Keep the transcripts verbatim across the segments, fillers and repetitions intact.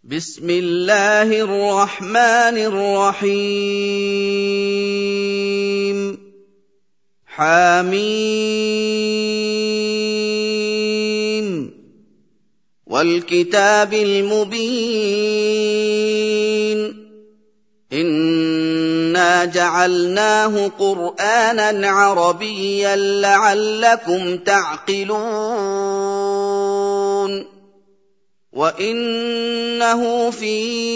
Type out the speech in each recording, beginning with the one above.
بسم الله الرحمن الرحيم حميم والكتاب المبين إنا جعلناه قرآنا عربيا لعلكم تعقلون وإنه في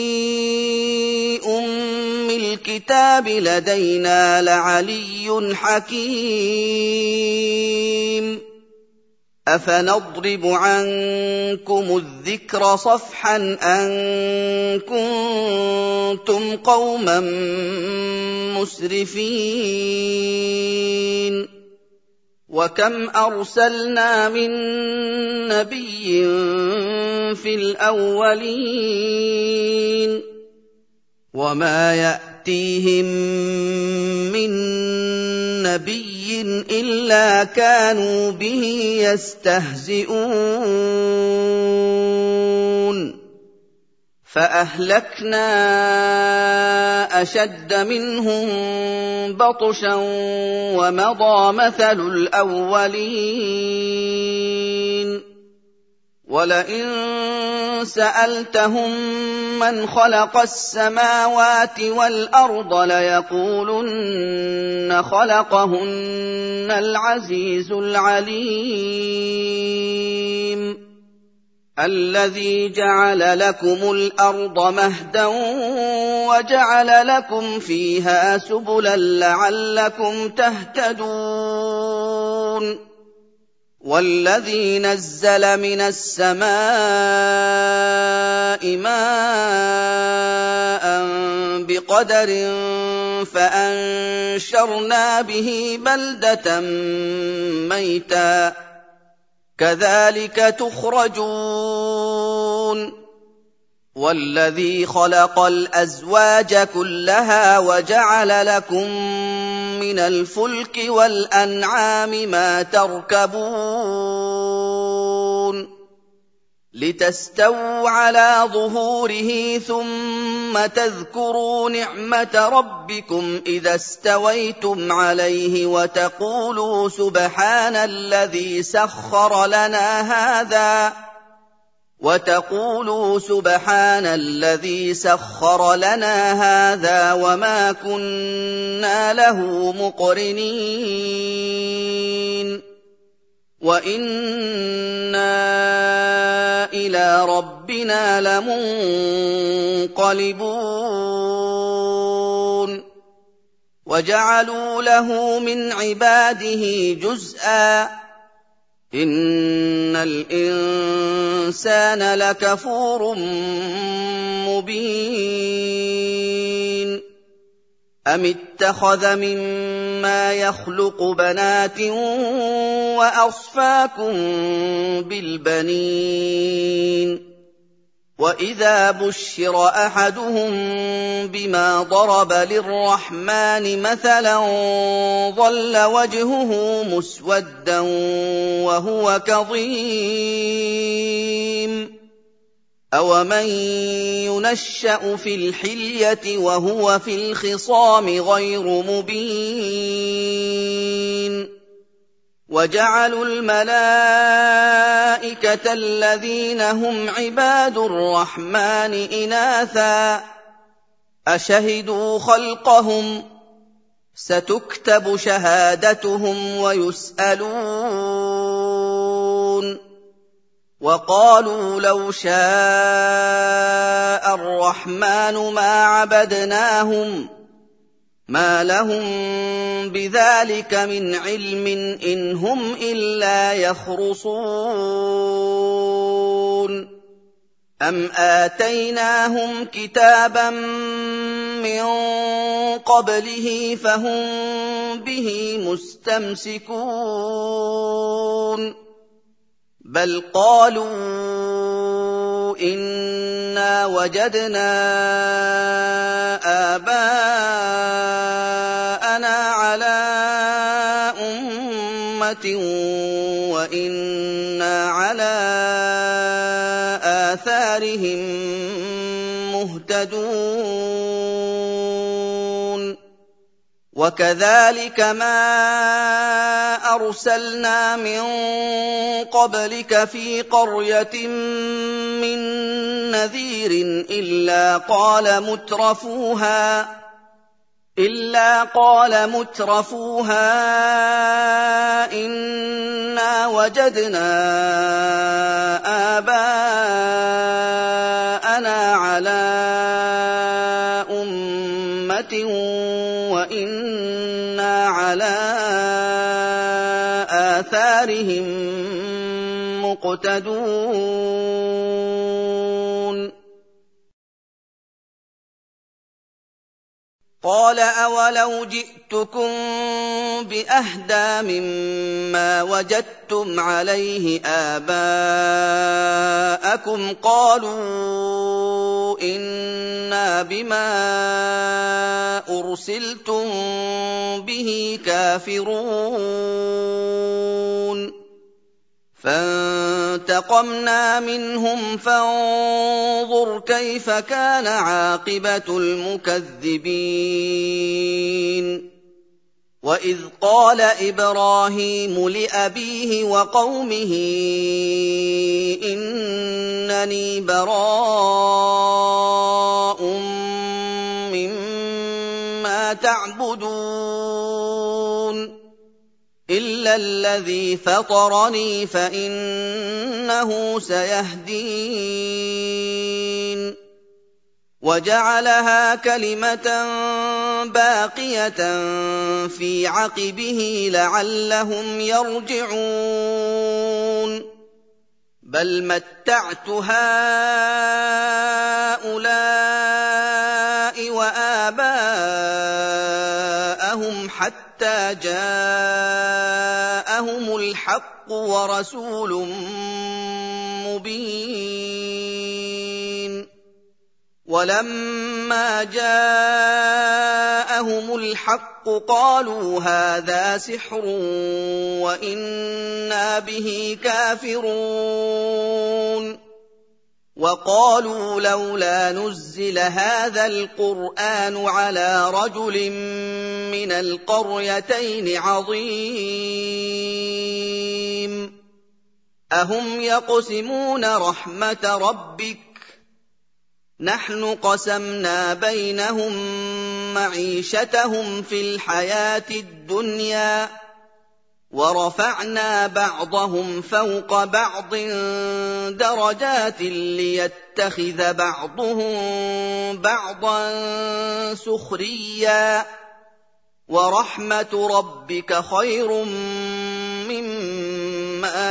أم الكتاب لدينا لعلي حكيم أفنضرب عنكم الذكر صفحا أن كنتم قوما مسرفين وكم أرسلنا من نبي في الأولين وما يأتيهم من نبي إلا كانوا به يستهزئون فأهلكنا أشد منهم بطشا ومضى مثل الأولين ولئن سألتهم من خلق السماوات والأرض ليقولن خلقهن العزيز العليم الذي جعل لكم الأرض مهدا وجعل لكم فيها سبلا لعلكم تهتدون والذي نزل من السماء ماء بقدر فأنشرنا به بلدة ميتا كذلك تخرجون والذي خلق الأزواج كلها وجعل لكم من الفلك والأنعام ما تركبون لتستووا على ظهوره ثم تذكروا نعمة ربكم إذا استويتم عليه وتقولوا سبحان الذي سخر لنا هذا وتقولوا سبحان الذي سخر لنا هذا وما كنا له مقرنين وإنا إلى ربنا لمنقلبون وجعلوا له من عباده جزءا إن الإنسان لكفور مبين أم اتخذ مما يخلق بنات وأصفاكم بالبنين وإذا بشر أحدهم بما ضرب للرحمن مثلا ظل وجهه مسودا وهو كظيم أومن ينشأ في الحلية وهو في الخصام غير مبين وجعلوا الملائكة الذين هم عباد الرحمن إناثا أشهدوا خلقهم ستكتب شهادتهم ويسألون وقالوا لو شاء الرحمن ما عبدناهم ما لهم بذلك من علم إن هم إلا يخرصون أم آتيناهم كتابا من قبله فهم به مستمسكون بل قالوا إنا وجدنا آباءنا على أمة وإنا على آثارهم مهتدون وكذلك ما أرسلنا من قبلك في قرية من نذير إلا قال مترفوها إلا قال مترفوها إنا وجدنا آباءنا على أمة وإنا على آثارهم مقتدون قال أولو جئتكم بأهدى مما وجدتم عليه آباءكم قالوا إنا بما أرسلتم به كافرون فانتقمنا منهم فانظر كيف كان عاقبة المكذبين وإذ قال إبراهيم لأبيه وقومه إنني براء مما تعبدون إلا الذي فطرني فإنه سيهدين وجعلها كلمة باقية في عقبه لعلهم يرجعون بل متعت هؤلاء وآباءهم حتى جاءهم الحق ورسول مبين ولما جاءهم الحق قالوا هذا سحر وإنا به كافرون وقالوا لولا نزل هذا القرآن على رجل من القريتين عظيم أهم يقسمون رحمة ربك نحن قسمنا بينهم معيشتهم في الحياة الدنيا ورفعنا بعضهم فوق بعض درجات ليتخذ بعضهم بعضا سخريا ورحمة ربك خير مما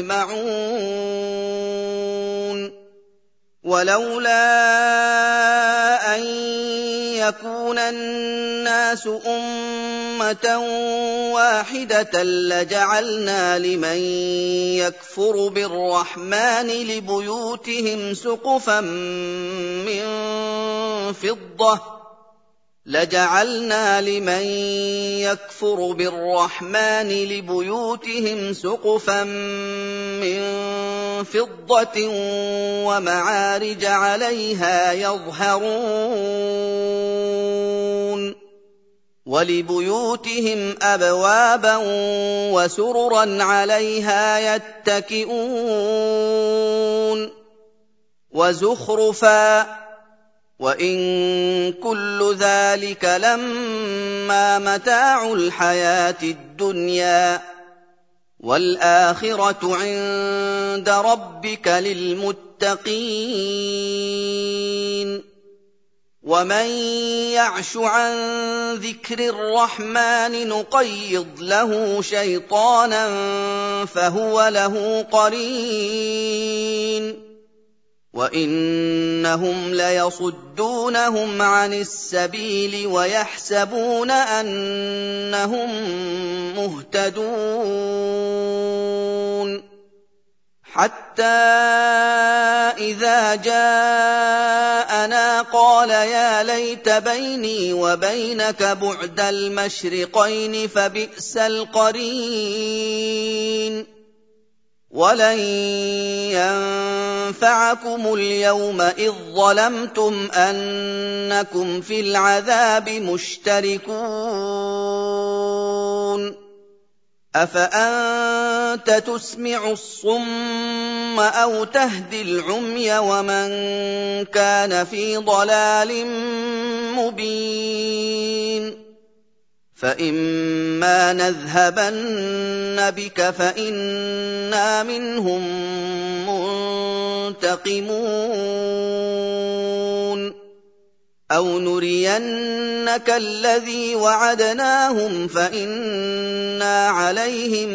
يجمعون ولولا أن يكون الناس أمة واحدة لجعلنا لمن يكفر بالرحمن لبيوتهم سقفا من فضة لجعلنا لمن يكفر بالرحمن لبيوتهم سقفا من فضة ومعارج عليها يظهرون ولبيوتهم أبوابا وسررا عليها يتكئون وزخرفا وإن كل ذلك لما متاع الحياة الدنيا والآخرة عند ربك للمتقين ومن يعش عن ذكر الرحمن نقيض له شيطانا فهو له قرين وإنهم ليصدونهم عن السبيل ويحسبون أنهم مهتدون حتى إذا جاءنا قال يا ليت بيني وبينك بعد المشرقين فبئس القرين وَلَن يَنفَعَكُمُ الْيَوْمَ إِذ ظَّلَمْتُمْ أَنَّكُمْ فِي الْعَذَابِ مُشْتَرِكُونَ أَفَأَنتَ تُسْمِعُ الصُّمَّ أَوْ تَهْدِي الْعُمْيَ وَمَن كَانَ فِي ضَلَالٍ مُّبِينٍ فَإِمَّا نَذْهَبَنَّ بِكَ فَإِنَّا مِنْهُم مُّنتَقِمُونَ أَوْ نُرِيَنَّكَ الَّذِي وَعَدْنَاهُمْ فَإِنَّا عَلَيْهِم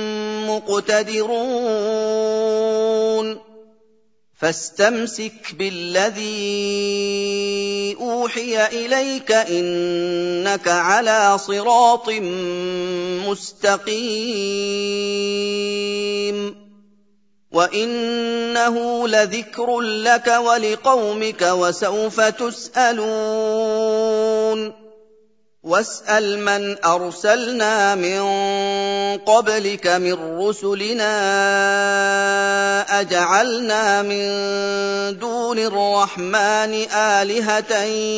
مُّقْتَدِرُونَ فَاسْتَمْسِكْ بِالَّذِي أُوحِيَ إِلَيْكَ ۖ إِنَّكَ عَلَىٰ صِرَاطٍ مُّسْتَقِيمٍ وَإِنَّهُ لَذِكْرٌ لَّكَ وَلِقَوْمِكَ وَسَوْفَ تُسْأَلُونَ وَاسْأَلْ مَنْ أَرْسَلْنَا مِن قَبْلِكَ مِن رُّسُلِنَا أَجَعَلْنَا مِن دُونِ الرَّحْمَٰنِ آلِهَةً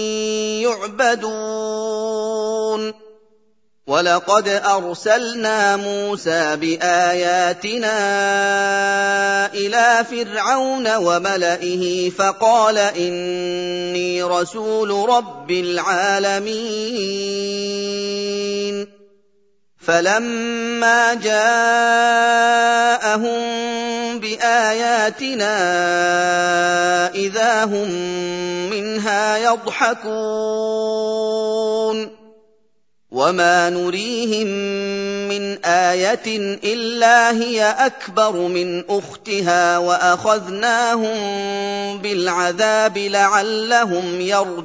يُعْبَدُونَ وَلَقَدْ أَرْسَلْنَا مُوسَىٰ بِآيَاتِنَا إِلَىٰ فِرْعَوْنَ وَمَلَئِهِ فَقَالَ إِنِّي رَسُولُ رَبِّ الْعَالَمِينَ فَلَمَّا جَاءَهُم بِآيَاتِنَا إِذَا هُم مِّنْهَا يَضْحَكُونَ وَمَا نُرِيهِم مِّنْ آيَةٍ إِلَّا هِيَ أَكْبَرُ مِنْ أُخْتِهَا وَأَخَذْنَاهُم بِالْعَذَابِ لَعَلَّهُمْ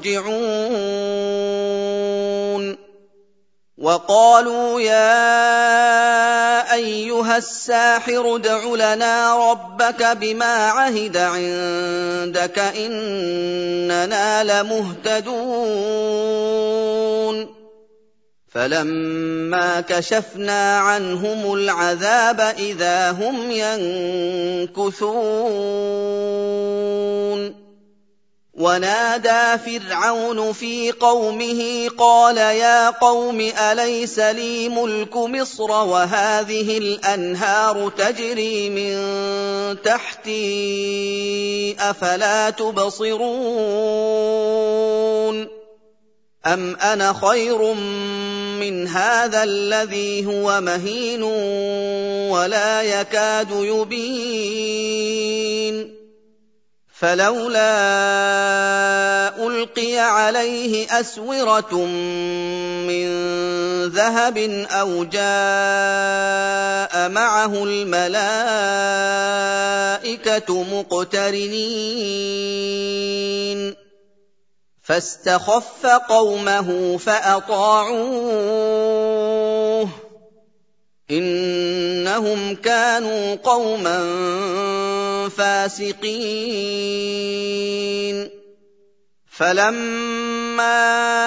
يَرْجِعُونَ وَقَالُوا يَا أَيُّهَ السَّاحِرُ ادْعُ لَنَا رَبَّكَ بِمَا عَهِدَ عِندَكَ إِنَّنَا لَمُهْتَدُونَ فَلَمَّا كَشَفْنَا عَنْهُمُ الْعَذَابَ إِذَا هُمْ يَنكُثُونَ وَنَادَىٰ فِرْعَوْنُ فِي قَوْمِهِ قَالَ يَا قَوْمِ أَلَيْسَ لِي مُلْكُ مِصْرَ وَهَٰذِهِ الْأَنْهَارُ تَجْرِي مِن تَحْتِي أَفَلَا تُبْصِرُونَ أَمْ أَنَا خَيْرٌ مِّنْ هَٰذَا الَّذِي هُوَ مَهِينٌ وَلَا يَكَادُ يُبِينُ فَلَوْلَا أُلْقِيَ عَلَيْهِ أَسْوِرَةٌ مِّن ذَهَبٍ أَوْ جَاءَ مَعَهُ الْمَلَائِكَةُ مُقْتَرِنِينَ فَاسْتَخَفَّ قَوْمَهُ فَأَطَاعُوهُ ۚ إِنَّهُمْ كَانُوا قَوْمًا فَاسِقِينَ فَلَمَّا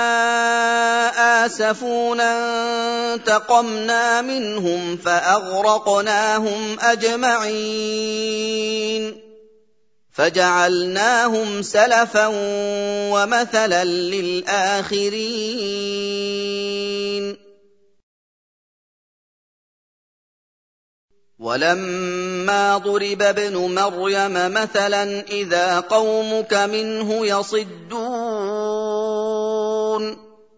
آسَفُونَا انتَقَمْنَا مِنْهُمْ فَأَغْرَقْنَاهُمْ أَجْمَعِينَ فَجَعَلْنَاهُمْ سَلَفًا وَمَثَلًا لِّلْآخِرِينَ وَلَمَّا ضُرِبَ ابْنُ مَرْيَمَ مَثَلًا إِذَا قَوْمُكَ مِنْهُ يَصِدُّونَ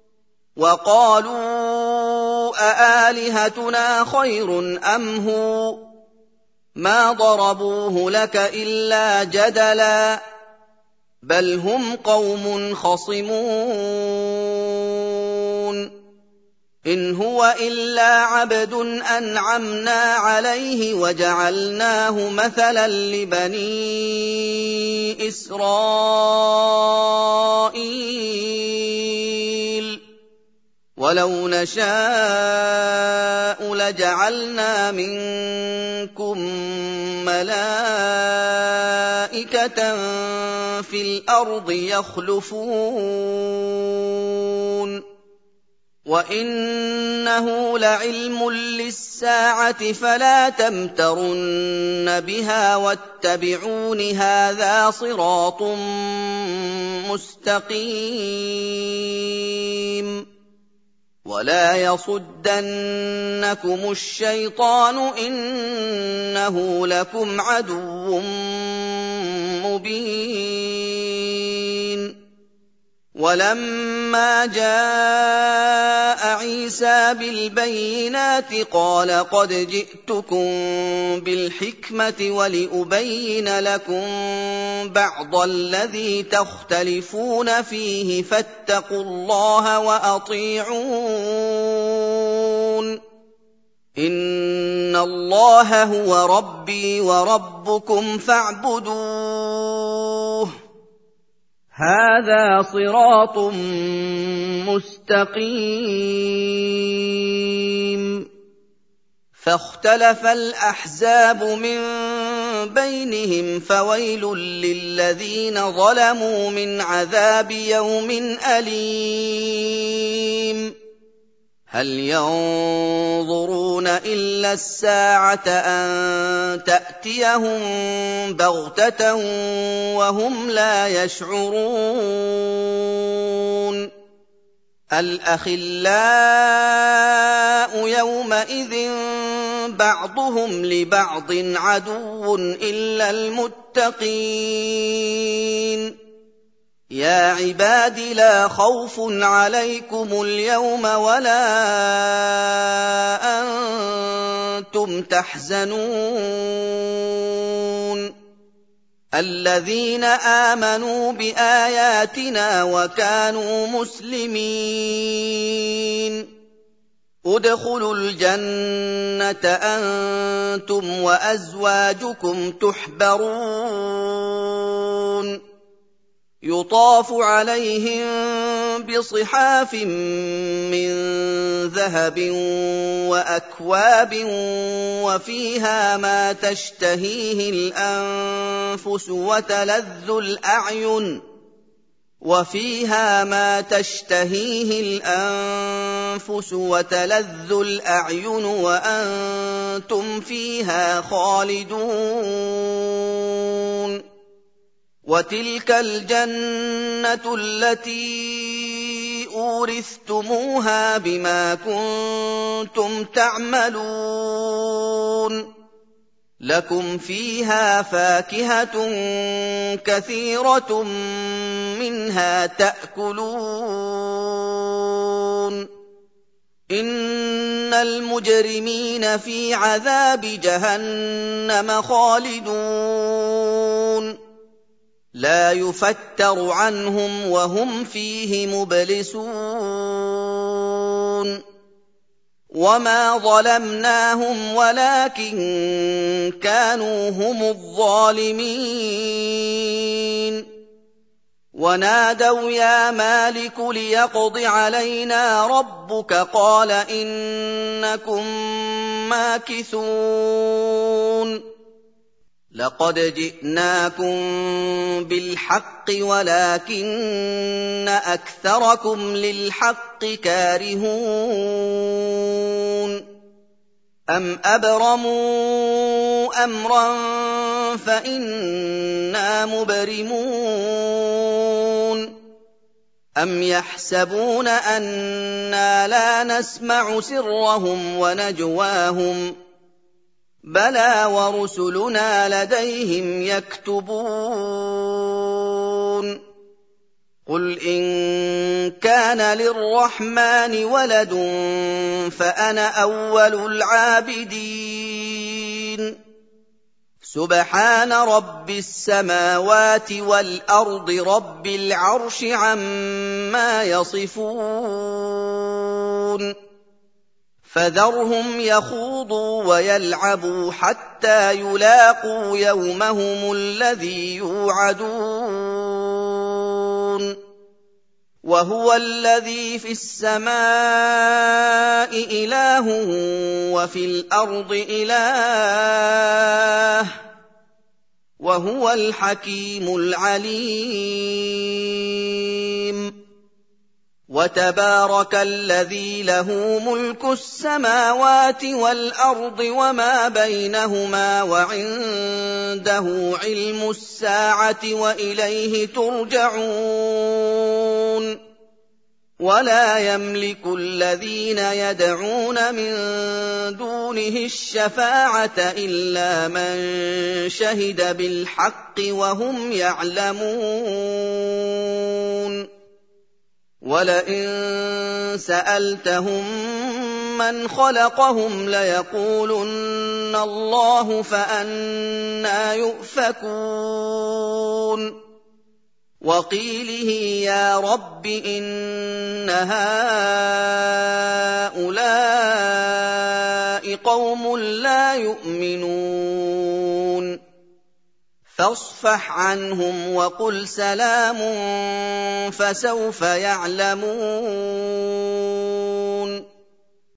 وَقَالُوا أَآلِهَتُنَا خَيْرٌ أَمْ هُوَ مَا ضَرَبُوهُ لَكَ إِلَّا جَدَلًا بَلْ هُمْ قَوْمٌ خَصِمُونَ إِنْ هُوَ إِلَّا عَبْدٌ أَنْعَمْنَا عَلَيْهِ وَجَعَلْنَاهُ مَثَلًا لِّبَنِي إِسْرَائِيلَ وَلَوْ نَشَاءُ لَجَعَلْنَا مِنكُم مَّلَائِكَةً فِي الْأَرْضِ يَخْلُفُونَ وَإِنَّهُ لَعِلْمٌ لِّلسَّاعَةِ فَلَا تَمْتَرُنَّ بِهَا وَاتَّبِعُونِ ۚ هَٰذَا صِرَاطٌ مُّسْتَقِيمٌ وَلَا يَصُدَّنَّكُمُ الشَّيْطَانُ ۖ إِنَّهُ لَكُمْ عَدُوٌّ مُّبِينٌ وَلَمَّا جَاءَ عِيسَىٰ بِالْبَيِّنَاتِ قَالَ قَدْ جِئْتُكُم بِالْحِكْمَةِ وَلِأُبَيِّنَ لَكُم بَعْضَ الَّذِي تَخْتَلِفُونَ فِيهِ فَاتَّقُوا اللَّهَ وَأَطِيعُونِ ۚ إِنَّ اللَّهَ هُوَ رَبِّي وَرَبُّكُمْ فَاعْبُدُوهُ ۚ هَٰذَا صِرَاطٌ مُّسْتَقِيمٌ فَاخْتَلَفَ الْأَحْزَابُ مِن بَيْنِهِمْ ۖ فَوَيْلٌ لِّلَّذِينَ ظَلَمُوا مِنْ عَذَابِ يَوْمٍ أَلِيمٍ هَلْ يَنظُرُونَ إِلَّا السَّاعَةَ أَن تَأْتِيَهُم بَغْتَةً وَهُمْ لَا يَشْعُرُونَ الْأَخِلَّاءُ يَوْمَئِذٍ بَعْضُهُمْ لِبَعْضٍ عَدُوٌّ إِلَّا الْمُتَّقِينَ يَا عِبَادِ لَا خَوْفٌ عَلَيْكُمُ الْيَوْمَ وَلَا أَنتُمْ تَحْزَنُونَ الَّذِينَ آمَنُوا بِآيَاتِنَا وَكَانُوا مُسْلِمِينَ ادْخُلُوا الْجَنَّةَ أَنتُمْ وَأَزْوَاجُكُمْ تُحْبَرُونَ يُطَافُ عَلَيْهِم بِصِحَافٍ مِّن ذَهَبٍ وَأَكْوَابٍ وَفِيهَا مَا تَشْتَهِيهِ الْأَنفُسُ وَتَلَذُّ الْأَعْيُنُ وَفِيهَا مَا تَشْتَهِيهِ الْأَنفُسُ وَتَلَذُّ الْأَعْيُنُ وَأَنتُمْ فِيهَا خَالِدُونَ وَتِلْكَ الْجَنَّةُ الَّتِي أُورِثْتُمُوهَا بِمَا كُنتُمْ تَعْمَلُونَ لَكُمْ فِيهَا فَاكِهَةٌ كَثِيرَةٌ مِّنْهَا تَأْكُلُونَ إِنَّ الْمُجْرِمِينَ فِي عَذَابِ جَهَنَّمَ خَالِدُونَ لَا يُفَتَّرُ عَنْهُمْ وَهُمْ فِيهِ مُبْلِسُونَ وَمَا ظَلَمْنَاهُمْ وَلَٰكِن كَانُوا هُمُ الظَّالِمِينَ وَنَادَوْا يَا مَالِكُ لِيَقْضِ عَلَيْنَا رَبُّكَ قَالَ إِنَّكُم مَّاكِثُونَ لَقَدْ جِئْنَاكُم بِالْحَقِّ وَلَٰكِنَّ أَكْثَرَكُمْ لِلْحَقِّ كَارِهُونَ أَمْ أَبْرَمُوا أَمْرًا فَإِنَّا مُبْرِمُونَ أَمْ يَحْسَبُونَ أَنَّا لَا نَسْمَعُ سِرَّهُمْ وَنَجْوَاهُم بَلَىٰ وَرُسُلُنَا لَدَيْهِمْ يَكْتُبُونَ قُلْ إِن كَانَ لِلرَّحْمَٰنِ وَلَدٌ فَأَنَا أَوَّلُ الْعَابِدِينَ سُبْحَانَ رَبِّ السَّمَاوَاتِ وَالْأَرْضِ رَبِّ الْعَرْشِ عَمَّا يَصِفُونَ فَذَرْهُمْ يَخُوضُوا وَيَلْعَبُوا حَتَّىٰ يُلَاقُوا يَوْمَهُمُ الَّذِي يُوعَدُونَ وَهُوَ الَّذِي فِي السَّمَاءِ إِلَٰهٌ وَفِي الْأَرْضِ إِلَٰهٌ وَهُوَ الْحَكِيمُ الْعَلِيمُ وَتَبَارَكَ الَّذِي لَهُ مُلْكُ السَّمَاوَاتِ وَالْأَرْضِ وَمَا بَيْنَهُمَا وَعِندَهُ عِلْمُ السَّاعَةِ وَإِلَيْهِ تُرْجَعُونَ وَلَا يَمْلِكُ الَّذِينَ يَدْعُونَ مِن دُونِهِ الشَّفَاعَةَ إِلَّا مَن شَهِدَ بِالْحَقِّ وَهُمْ يَعْلَمُونَ وَلَئِن سَأَلْتَهُم مَّنْ خَلَقَهُمْ لَيَقُولُنَّ اللَّهُ فَأَنَّىٰ يُؤْفَكُونَ وَقِيلِهِ يَا رَبِّ إِنَّ هَٰؤُلَاءِ قَوْمٌ لَّا يُؤْمِنُونَ فاصفح عنهم وقل سلام فسوف يعلمون